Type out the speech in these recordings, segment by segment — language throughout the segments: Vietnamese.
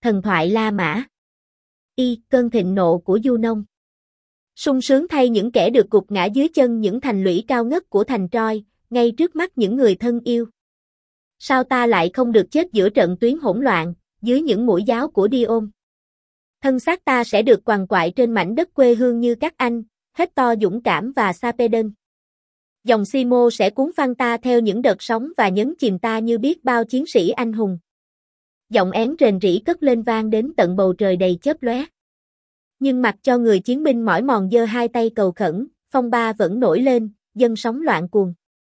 Thần thoại La Mã. Cơn thịnh nộ của Du Nông. Sung sướng thay những kẻ được gục ngã dưới chân những thành lũy cao ngất của thành Troy, ngay trước mắt những người thân yêu. Sao ta lại không được chết giữa trận tuyến hỗn loạn, dưới những mũi giáo của Dion? Thân xác ta sẽ được quằn quại trên mảnh đất quê hương như các anh, Hector dũng cảm và Sarpedon. Dòng Simo sẽ cuốn phăng ta theo những đợt sóng và nhấn chìm ta như biết bao chiến sĩ anh hùng. Giọng én rền rĩ cất lên vang đến tận bầu trời đầy chớp lóe. Nhưng mặc cho người chiến binh mỏi mòn giơ hai tay cầu khẩn, phong ba vẫn nổi lên, dân sóng loạn cuồng.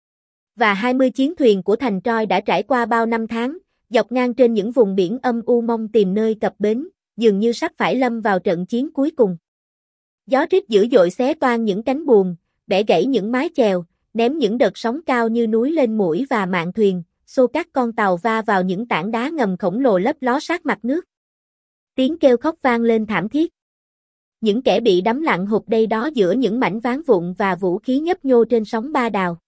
Và 20 chiến thuyền của thành Troy đã trải qua bao năm tháng, dọc ngang trên những vùng biển âm u mong tìm nơi cập bến, dường như sắp phải lâm vào trận chiến cuối cùng. Gió rít dữ dội xé toang những cánh buồm, bẻ gãy những mái chèo, ném những đợt sóng cao như núi lên mũi và mạn thuyền, xô các con tàu va vào những tảng đá ngầm khổng lồ lấp ló sát mặt nước. Tiếng kêu khóc vang lên thảm thiết. Những kẻ bị đắm lặng hụp đây đó giữa những mảnh ván vụn và vũ khí nhấp nhô trên sóng ba đào.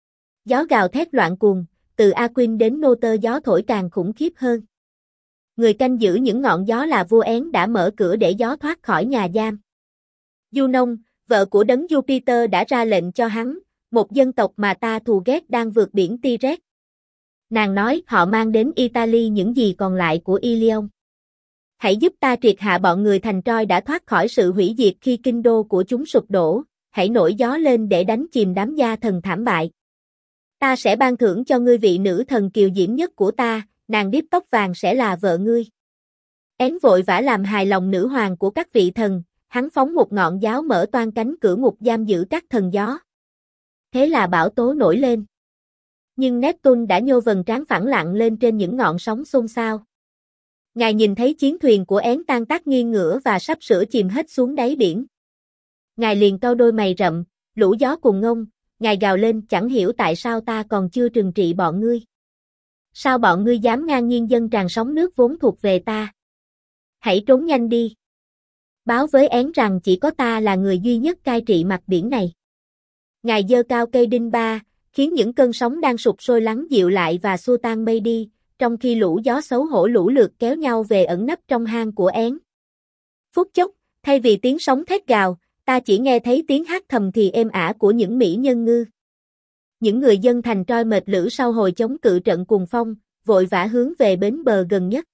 Gió gào thét loạn cuồng, từ Aquin đến Nô Tơ gió thổi càng khủng khiếp hơn. Người canh giữ những ngọn gió là vua én đã mở cửa để gió thoát khỏi nhà giam. Junon, vợ của đấng Jupiter đã ra lệnh cho hắn, một dân tộc mà ta thù ghét đang vượt biển Tyrrhet. Nàng nói họ mang đến Italy những gì còn lại của Ilion. Hãy giúp ta triệt hạ bọn người thành Troy đã thoát khỏi sự hủy diệt khi kinh đô của chúng sụp đổ, hãy nổi gió lên để đánh chìm đám gia thần thảm bại. Ta sẽ ban thưởng cho ngươi vị nữ thần kiều diễm nhất của ta, nàng điếp tóc vàng sẽ là vợ ngươi. Én vội vã làm hài lòng nữ hoàng của các vị thần, hắn phóng một ngọn giáo mở toang cánh cửa ngục giam giữ các thần gió. Thế là bão tố nổi lên. Nhưng Neptune đã nhô vầng trán phẳng lặng lên trên những ngọn sóng xôn xao. Ngài nhìn thấy chiến thuyền của én tan tác nghiêng ngửa và sắp sửa chìm hết xuống đáy biển. Ngài liền cau đôi mày rậm, lũ gió cùng ngông, ngài gào lên chẳng hiểu tại sao ta còn chưa trừng trị bọn ngươi. Sao bọn ngươi dám ngang nhiên dâng tràn sóng nước vốn thuộc về ta? Hãy trốn nhanh đi. Báo với én rằng chỉ có ta là người duy nhất cai trị mặt biển này. Ngài giơ cao cây đinh ba, khiến những cơn sóng đang sụp sôi lắng dịu lại và xua tan mây đi, trong khi lũ gió xấu hổ lũ lượt kéo nhau về ẩn nấp trong hang của én. Phút chốc, thay vì tiếng sóng thét gào, ta chỉ nghe thấy tiếng hát thầm thì êm ả của những mỹ nhân ngư. Những người dân thành Troy mệt lử sau hồi chống cự trận cuồng phong, vội vã hướng về bến bờ gần nhất.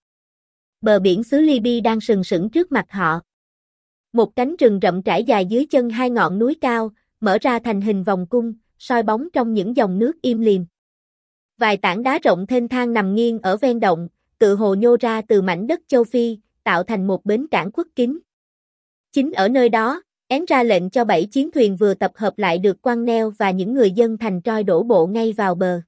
Bờ biển xứ Libya đang sừng sững trước mặt họ. Một cánh rừng rậm trải dài dưới chân hai ngọn núi cao, mở ra thành hình vòng cung, soi bóng trong những dòng nước im lìm. Vài tảng đá rộng thênh thang nằm nghiêng ở ven động, tự hồ nhô ra từ mảnh đất châu Phi, tạo thành một bến cảng khuất kín. Chính ở nơi đó, én ra lệnh cho 7 chiến thuyền vừa tập hợp lại được quăng neo và những người dân thành Troy đổ bộ ngay vào bờ.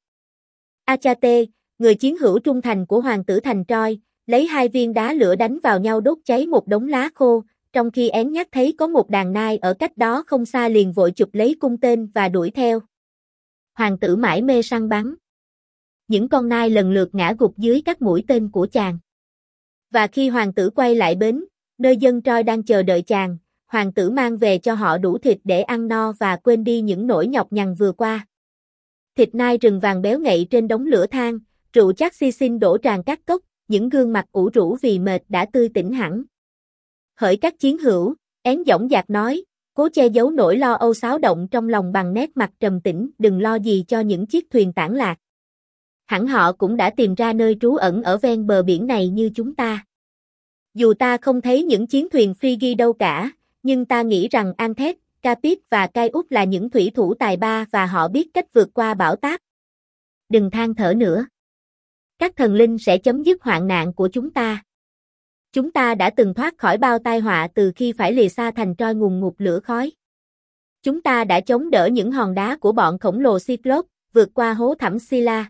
Achate, người chiến hữu trung thành của hoàng tử thành Troy, lấy 2 viên đá lửa đánh vào nhau đốt cháy một đống lá khô, trong khi én nhắc thấy có một đàn nai ở cách đó không xa liền vội chụp lấy cung tên và đuổi theo. Hoàng tử mải mê săn bắn. Những con nai lần lượt ngã gục dưới các mũi tên của chàng. Và khi hoàng tử quay lại bến, nơi dân Troy đang chờ đợi chàng, hoàng tử mang về cho họ đủ thịt để ăn no và quên đi những nỗi nhọc nhằn vừa qua. Thịt nai rừng vàng béo ngậy trên đống lửa than, rượu chát xi xin đổ tràn các cốc, những gương mặt ủ rũ vì mệt đã tươi tỉnh hẳn. Hỡi các chiến hữu, én dõng dạc nói, cố che giấu nỗi lo âu xáo động trong lòng bằng nét mặt trầm tĩnh, đừng lo gì cho những chiếc thuyền tản lạc. Hẳn họ cũng đã tìm ra nơi trú ẩn ở ven bờ biển này như chúng ta. Dù ta không thấy những chiến thuyền Phrygia đâu cả, nhưng ta nghĩ rằng Anthes, Capys và Caius là những thủy thủ tài ba và họ biết cách vượt qua bão táp. Đừng than thở nữa. Các thần linh sẽ chấm dứt hoạn nạn của chúng ta. Chúng ta đã từng thoát khỏi bao tai họa từ khi phải lìa xa thành Troy ngùn ngụt lửa khói. Chúng ta đã chống đỡ những hòn đá của bọn khổng lồ Cyclops, vượt qua hố thẳm Scylla.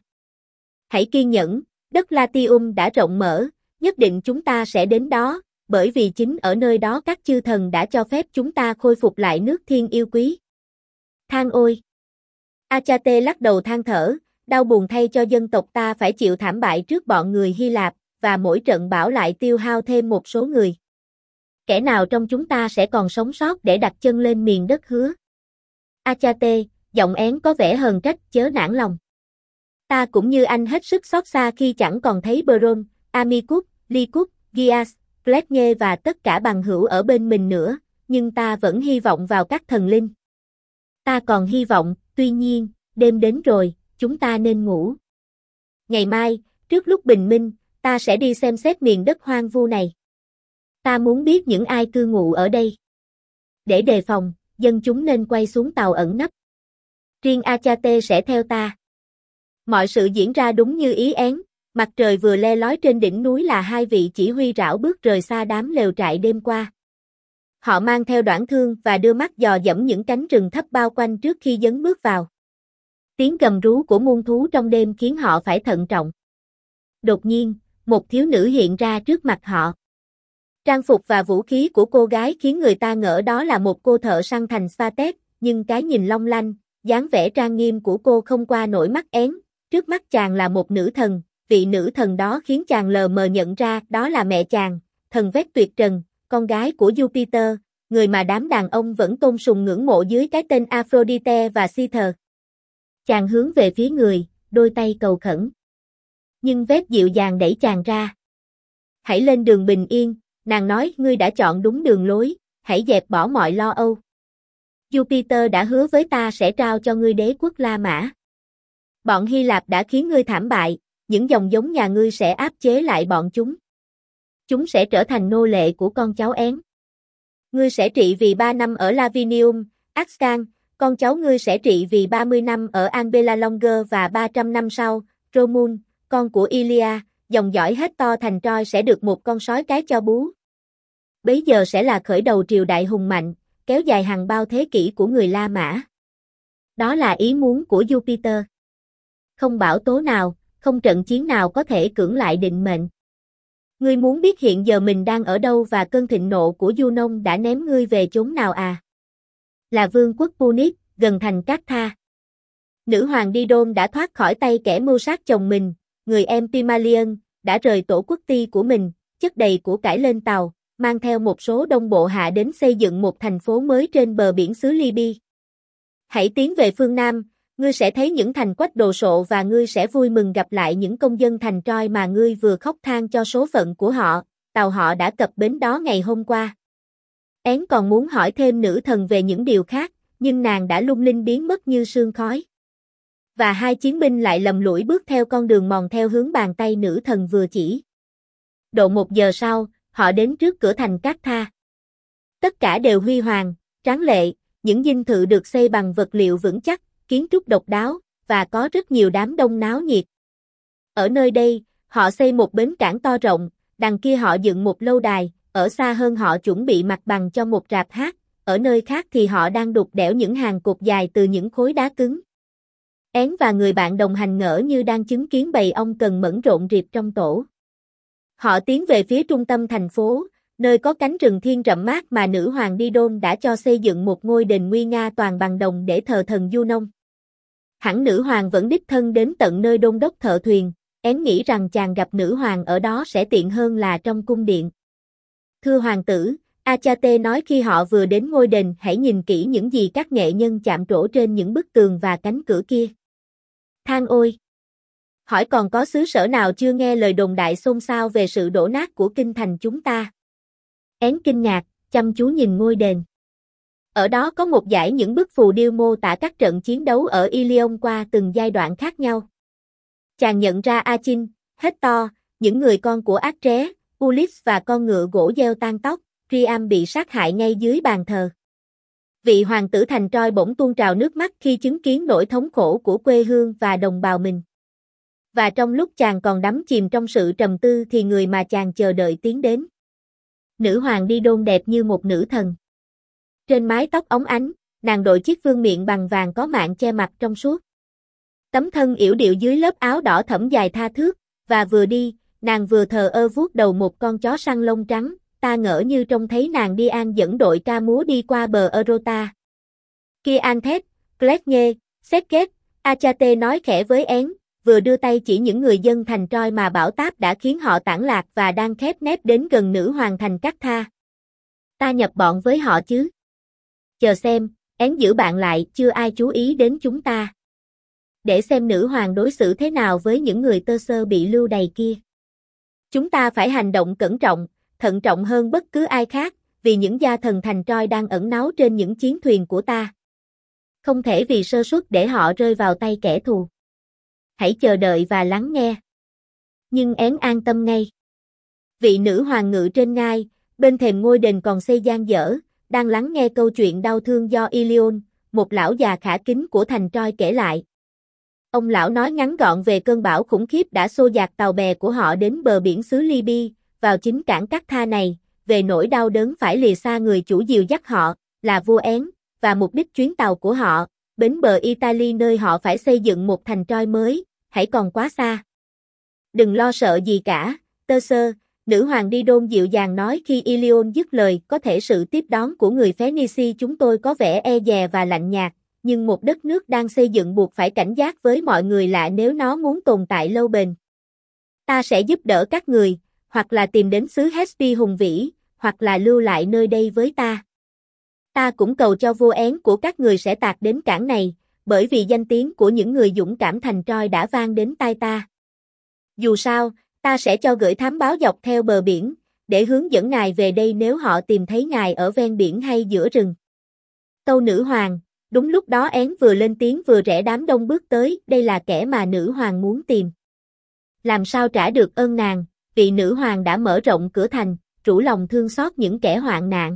Hãy kiên nhẫn, đất Latium đã rộng mở, nhất định chúng ta sẽ đến đó, bởi vì chính ở nơi đó các chư thần đã cho phép chúng ta khôi phục lại nước thiên yêu quý. Than ôi! Achate lắc đầu than thở, đau buồn thay cho dân tộc ta phải chịu thảm bại trước bọn người Hy Lạp, và mỗi trận bão lại tiêu hao thêm một số người. Kẻ nào trong chúng ta sẽ còn sống sót để đặt chân lên miền đất hứa? Achate, giọng én có vẻ hờn trách, chớ nản lòng. Ta cũng như anh hết sức xót xa khi chẳng còn thấy Bron, Amicus, Lycus, Gias, Glednye và tất cả bằng hữu ở bên mình nữa, nhưng ta vẫn hy vọng vào các thần linh. Ta còn hy vọng, tuy nhiên, đêm đến rồi, chúng ta nên ngủ. Ngày mai, trước lúc bình minh, ta sẽ đi xem xét miền đất hoang vu này. Ta muốn biết những ai cư ngụ ở đây. Để đề phòng, dân chúng nên quay xuống tàu ẩn nấp. Riêng Achate sẽ theo ta. Mọi sự diễn ra đúng như ý én, mặt trời vừa le lói trên đỉnh núi là hai vị chỉ huy rảo bước rời xa đám lều trại đêm qua. Họ mang theo đoản thương và đưa mắt dò dẫm những cánh rừng thấp bao quanh trước khi dấn bước vào. Tiếng gầm rú của muôn thú trong đêm khiến họ phải thận trọng. Đột nhiên, một thiếu nữ hiện ra trước mặt họ. Trang phục và vũ khí của cô gái khiến người ta ngỡ đó là một cô thợ săn thành Spartek, nhưng cái nhìn long lanh, dáng vẻ trang nghiêm của cô không qua nổi mắt én. Trước mắt chàng là một nữ thần, vị nữ thần đó khiến chàng lờ mờ nhận ra đó là mẹ chàng, thần Vét tuyệt trần, con gái của Jupiter, người mà đám đàn ông vẫn tôn sùng ngưỡng mộ dưới cái tên Aphrodite và Cyther. Chàng hướng về phía người, đôi tay cầu khẩn. Nhưng Vét dịu dàng đẩy chàng ra. Hãy lên đường bình yên, nàng nói, ngươi đã chọn đúng đường lối, hãy dẹp bỏ mọi lo âu. Jupiter đã hứa với ta sẽ trao cho ngươi đế quốc La Mã. Bọn Hy Lạp đã khiến ngươi thảm bại, những dòng giống nhà ngươi sẽ áp chế lại bọn chúng. Chúng sẽ trở thành nô lệ của con cháu én. Ngươi sẽ trị vì 3 năm ở Lavinium, Axcan, con cháu ngươi sẽ trị vì 30 năm ở Albela Longer và 300 năm sau, Romul, con của Ilia, dòng dõi Hector thành Troy sẽ được một con sói cái cho bú. Bấy giờ sẽ là khởi đầu triều đại hùng mạnh, kéo dài hàng bao thế kỷ của người La Mã. Đó là ý muốn của Jupiter. Không bão tố nào, không trận chiến nào có thể cưỡng lại định mệnh. Ngươi muốn biết hiện giờ mình đang ở đâu và cơn thịnh nộ của Junon đã ném ngươi về chốn nào à? Là vương quốc Punic, gần thành Cát-tha. Nữ hoàng Didon đã thoát khỏi tay kẻ mưu sát chồng mình, người em Pimalion, đã rời tổ quốc ti của mình, chất đầy của cải lên tàu, mang theo một số đông bộ hạ đến xây dựng một thành phố mới trên bờ biển xứ Libya. Hãy tiến về phương Nam, ngươi sẽ thấy những thành quách đồ sộ và ngươi sẽ vui mừng gặp lại những công dân thành Troy mà ngươi vừa khóc than cho số phận của họ, tàu họ đã cập bến đó ngày hôm qua. Én còn muốn hỏi thêm nữ thần về những điều khác, nhưng nàng đã lung linh biến mất như sương khói. Và hai chiến binh lại lầm lũi bước theo con đường mòn theo hướng bàn tay nữ thần vừa chỉ. Độ 1 giờ sau, họ đến trước cửa thành Cát-tha. Tất cả đều huy hoàng, tráng lệ, những dinh thự được xây bằng vật liệu vững chắc, kiến trúc độc đáo, và có rất nhiều đám đông náo nhiệt. Ở nơi đây, họ xây một bến cảng to rộng, đằng kia họ dựng một lâu đài, ở xa hơn họ chuẩn bị mặt bằng cho một rạp hát, ở nơi khác thì họ đang đục đẽo những hàng cột dài từ những khối đá cứng. Én và người bạn đồng hành ngỡ như đang chứng kiến bầy ong cần mẫn rộn rịp trong tổ. Họ tiến về phía trung tâm thành phố, nơi có cánh rừng thiên rậm mát mà nữ hoàng Didon đã cho xây dựng một ngôi đền nguy nga toàn bằng đồng để thờ thần Junon. Hẳn nữ hoàng vẫn đích thân đến tận nơi đôn đốc thợ thuyền, én nghĩ rằng chàng gặp nữ hoàng ở đó sẽ tiện hơn là trong cung điện. Thưa hoàng tử, Achate nói khi họ vừa đến ngôi đền, hãy nhìn kỹ những gì các nghệ nhân chạm trổ trên những bức tường và cánh cửa kia. Than ôi! Hỏi còn có xứ sở nào chưa nghe lời đồn đại xôn xao về sự đổ nát của kinh thành chúng ta? Én kinh ngạc, chăm chú nhìn ngôi đền. Ở đó có một dải những bức phù điêu mô tả các trận chiến đấu ở Ilion qua từng giai đoạn khác nhau. Chàng nhận ra Achin, Hector, những người con của Acre, Ulysses và con ngựa gỗ gieo tan tóc, Priam bị sát hại ngay dưới bàn thờ. Vị hoàng tử thành Troy bỗng tuôn trào nước mắt khi chứng kiến nỗi thống khổ của quê hương và đồng bào mình. Và trong lúc chàng còn đắm chìm trong sự trầm tư thì người mà chàng chờ đợi tiến đến. Nữ hoàng Didon đẹp như một nữ thần. Trên mái tóc óng ánh, nàng đội chiếc vương miện bằng vàng có mạng che mặt trong suốt. Tấm thân yểu điệu dưới lớp áo đỏ thẫm dài tha thướt, và vừa đi, nàng vừa thờ ơ vuốt đầu một con chó săn lông trắng, ta ngỡ như trông thấy nàng đi an dẫn đội ca múa đi qua bờ Eurota. Kia Anthet, Glednye, Serget, Achate nói khẽ với én, vừa đưa tay chỉ những người dân thành Troy mà bão táp đã khiến họ tản lạc và đang khép nép đến gần nữ hoàng thành Cát-tha. Ta nhập bọn với họ chứ? Chờ xem, én giữ bạn lại, chưa ai chú ý đến chúng ta. Để xem nữ hoàng đối xử thế nào với những người tơ sơ bị lưu đày kia. Chúng ta phải hành động cẩn trọng, thận trọng hơn bất cứ ai khác, vì những gia thần thành Troy đang ẩn náu trên những chiến thuyền của ta. Không thể vì sơ suất để họ rơi vào tay kẻ thù. Hãy chờ đợi và lắng nghe. Nhưng én an tâm ngay. Vị nữ hoàng ngự trên ngai, bên thềm ngôi đền còn xây dang dở, đang lắng nghe câu chuyện đau thương do Ilion, một lão già khả kính của thành Troy kể lại. Ông lão nói ngắn gọn về cơn bão khủng khiếp đã xô dạt tàu bè của họ đến bờ biển xứ Libya, vào chính cảng Cắt-tha này, về nỗi đau đớn phải lìa xa người chủ dìu dắt họ, là vua Én, và mục đích chuyến tàu của họ, bến bờ Italy nơi họ phải xây dựng một thành Troy mới, hãy còn quá xa. Đừng lo sợ gì cả, Tơ Sơ, nữ hoàng Didon dịu dàng nói khi Ilion dứt lời, có thể sự tiếp đón của người Phoenici chúng tôi có vẻ e dè và lạnh nhạt, nhưng một đất nước đang xây dựng buộc phải cảnh giác với mọi người lạ nếu nó muốn tồn tại lâu bền. Ta sẽ giúp đỡ các người, hoặc là tìm đến xứ Hespi hùng vĩ, hoặc là lưu lại nơi đây với ta. Ta cũng cầu cho vua Én của các người sẽ tạt đến cảng này, bởi vì danh tiếng của những người dũng cảm thành Troy đã vang đến tai ta. Dù sao, ta sẽ cho gửi thám báo dọc theo bờ biển, để hướng dẫn ngài về đây nếu họ tìm thấy ngài ở ven biển hay giữa rừng. Tâu nữ hoàng, đúng lúc đó Én vừa lên tiếng vừa rẽ đám đông bước tới, đây là kẻ mà nữ hoàng muốn tìm. Làm sao trả được ơn nàng, vì nữ hoàng đã mở rộng cửa thành, rủ lòng thương xót những kẻ hoạn nạn.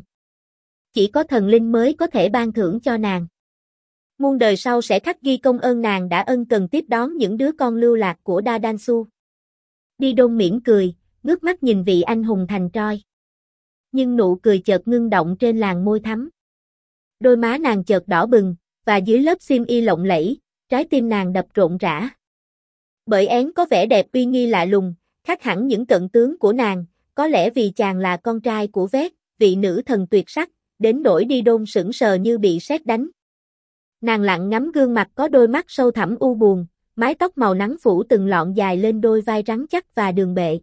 Chỉ có thần linh mới có thể ban thưởng cho nàng. Muôn đời sau sẽ khắc ghi công ơn nàng đã ân cần tiếp đón những đứa con lưu lạc của Dadansu. Didon mỉm cười, ngước mắt nhìn vị anh hùng thành Troy. Nhưng nụ cười chợt ngưng động trên làn môi thắm. Đôi má nàng chợt đỏ bừng, và dưới lớp xiêm y lộng lẫy, trái tim nàng đập rộn rã. Bởi Én có vẻ đẹp uy nghi lạ lùng, khác hẳn những cận tướng của nàng, có lẽ vì chàng là con trai của Vét, vị nữ thần tuyệt sắc, đến nỗi Didon sững sờ như bị sét đánh. Nàng lặng ngắm gương mặt có đôi mắt sâu thẳm u buồn, mái tóc màu nắng phủ từng lọn dài lên đôi vai rắn chắc và đường bệ.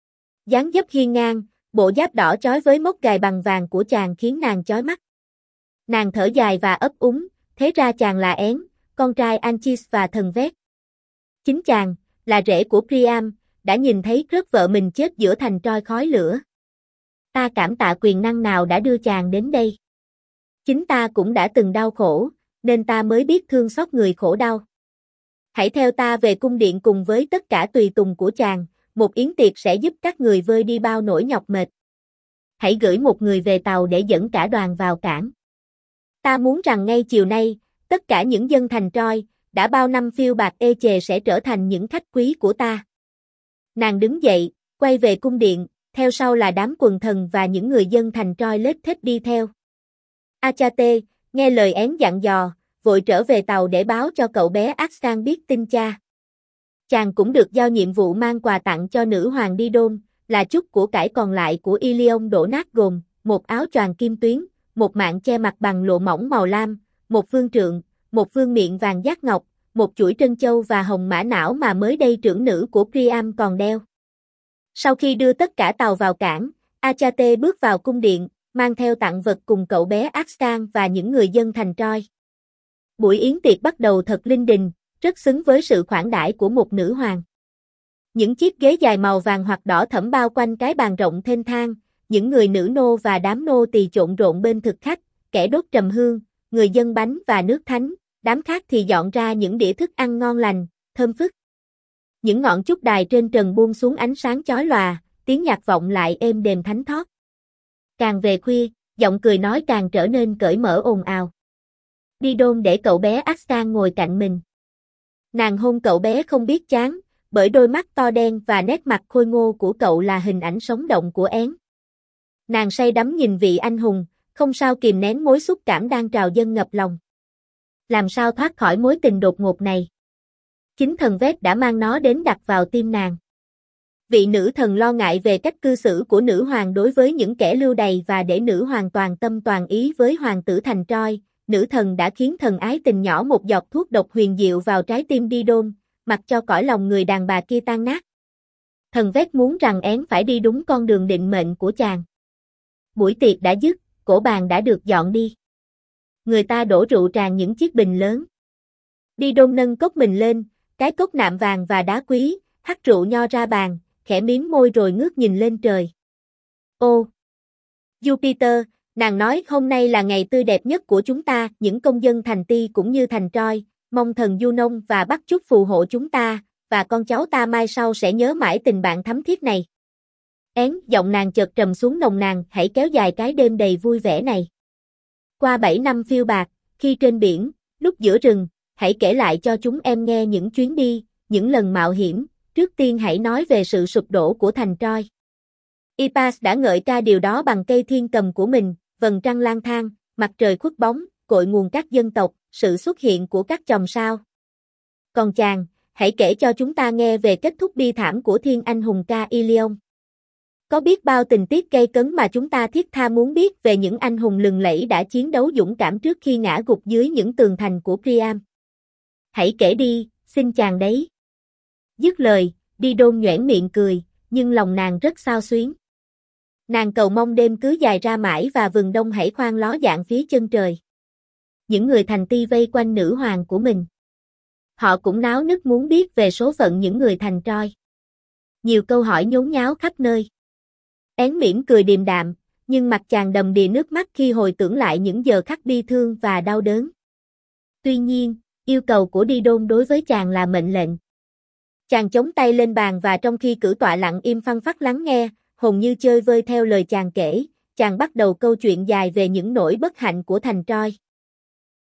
Dáng dấp hiên ngang, bộ giáp đỏ chói với mốc gài bằng vàng của chàng khiến nàng chói mắt. Nàng thở dài và ấp úng, thế ra chàng là Én, con trai Anchis và thần Vét. Chính chàng, là rể của Priam, đã nhìn thấy rớt vợ mình chết giữa thành Troy khói lửa. Ta cảm tạ quyền năng nào đã đưa chàng đến đây. Chính ta cũng đã từng đau khổ, nên ta mới biết thương xót người khổ đau. Hãy theo ta về cung điện cùng với tất cả tùy tùng của chàng, một yến tiệc sẽ giúp các người vơi đi bao nỗi nhọc mệt. Hãy gửi một người về tàu để dẫn cả đoàn vào cảng. Ta muốn rằng ngay chiều nay, tất cả những dân thành Troy, đã bao năm phiêu bạt ê chề sẽ trở thành những khách quý của ta. Nàng đứng dậy, quay về cung điện, theo sau là đám quần thần và những người dân thành Troy lết thết đi theo. Achate, nghe lời Én dặn dò, vội trở về tàu để báo cho cậu bé Axan biết tin cha. Chàng cũng được giao nhiệm vụ mang quà tặng cho nữ hoàng Didon, là chút của cải còn lại của Ilion đổ nát gồm, một áo choàng kim tuyến, một mạng che mặt bằng lụa mỏng màu lam, một vương trượng, một vương miện vàng giác ngọc, một chuỗi trân châu và hồng mã não mà mới đây trưởng nữ của Priam còn đeo. Sau khi đưa tất cả tàu vào cảng, Achate bước vào cung điện, mang theo tặng vật cùng cậu bé Axan và những người dân thành Troy. Buổi yến tiệc bắt đầu thật linh đình, rất xứng với sự khoản đãi của một nữ hoàng. Những chiếc ghế dài màu vàng hoặc đỏ thẫm bao quanh cái bàn rộng thênh thang, những người nữ nô và đám nô tỳ trộn rộn bên thực khách, kẻ đốt trầm hương, người dâng bánh và nước thánh, đám khác thì dọn ra những đĩa thức ăn ngon lành, thơm phức. Những ngọn trúc đài trên trần buông xuống ánh sáng chói lòa, tiếng nhạc vọng lại êm đềm thánh thót. Càng về khuya, giọng cười nói càng trở nên cởi mở ồn ào. Didon để cậu bé Axan ngồi cạnh mình. Nàng hôn cậu bé không biết chán, bởi đôi mắt to đen và nét mặt khôi ngô của cậu là hình ảnh sống động của Én. Nàng say đắm nhìn vị anh hùng, không sao kìm nén mối xúc cảm đang trào dâng ngập lòng. Làm sao thoát khỏi mối tình đột ngột này? Chính thần Vét đã mang nó đến đặt vào tim nàng. Vị nữ thần lo ngại về cách cư xử của nữ hoàng đối với những kẻ lưu đày và để nữ hoàng toàn tâm toàn ý với hoàng tử thành Troy, nữ thần đã khiến thần ái tình nhỏ một giọt thuốc độc huyền diệu vào trái tim Didon, mặc cho cõi lòng người đàn bà kia tan nát. Thần Vét muốn rằng Én phải đi đúng con đường định mệnh của chàng. Buổi tiệc đã dứt, cỗ bàn đã được dọn đi. Người ta đổ rượu tràn những chiếc bình lớn. Didon nâng cốc mình lên, cái cốc nạm vàng và đá quý, hắt rượu nho ra bàn, khẽ mím môi rồi ngước nhìn lên trời. Ô! Jupiter, nàng nói hôm nay là ngày tươi đẹp nhất của chúng ta, những công dân thành Ti cũng như thành Troy, mong thần Junon và Bắc Chúc phù hộ chúng ta, và con cháu ta mai sau sẽ nhớ mãi tình bạn thắm thiết này. Giọng nàng chợt trầm xuống nồng nàn, hãy kéo dài cái đêm đầy vui vẻ này. Qua 7 năm phiêu bạt, khi trên biển, lúc giữa rừng, hãy kể lại cho chúng em nghe những chuyến đi, những lần mạo hiểm, trước tiên hãy nói về sự sụp đổ của thành Troy. Ipas đã ngợi ca điều đó bằng cây thiên cầm của mình, vầng trăng lang thang, mặt trời khuất bóng, cội nguồn các dân tộc, sự xuất hiện của các chòm sao. Còn chàng, hãy kể cho chúng ta nghe về kết thúc bi thảm của thiên anh hùng ca Ilion. Có biết bao tình tiết gây cấn mà chúng ta thiết tha muốn biết về những anh hùng lừng lẫy đã chiến đấu dũng cảm trước khi ngã gục dưới những tường thành của Priam. Hãy kể đi, xin chàng đấy. Dứt lời, Didon nhoẻn miệng cười, nhưng lòng nàng rất xao xuyến. Nàng cầu mong đêm cứ dài ra mãi và vừng đông hãy khoan ló dạng phía chân trời. Những người thành Ti vây quanh nữ hoàng của mình. Họ cũng náo nức muốn biết về số phận những người thành Troy. Nhiều câu hỏi nhốn nháo khắp nơi. Mỉm cười điềm đạm, nhưng mặt chàng đầm đìa nước mắt khi hồi tưởng lại những giờ khắc bi thương và đau đớn. Tuy nhiên, yêu cầu của Didon đối với chàng là mệnh lệnh. Chàng chống tay lên bàn và trong khi cử tọa lặng im phăng phắc lắng nghe, hồn như chơi vơi theo lời chàng kể, chàng bắt đầu câu chuyện dài về những nỗi bất hạnh của thành Troy.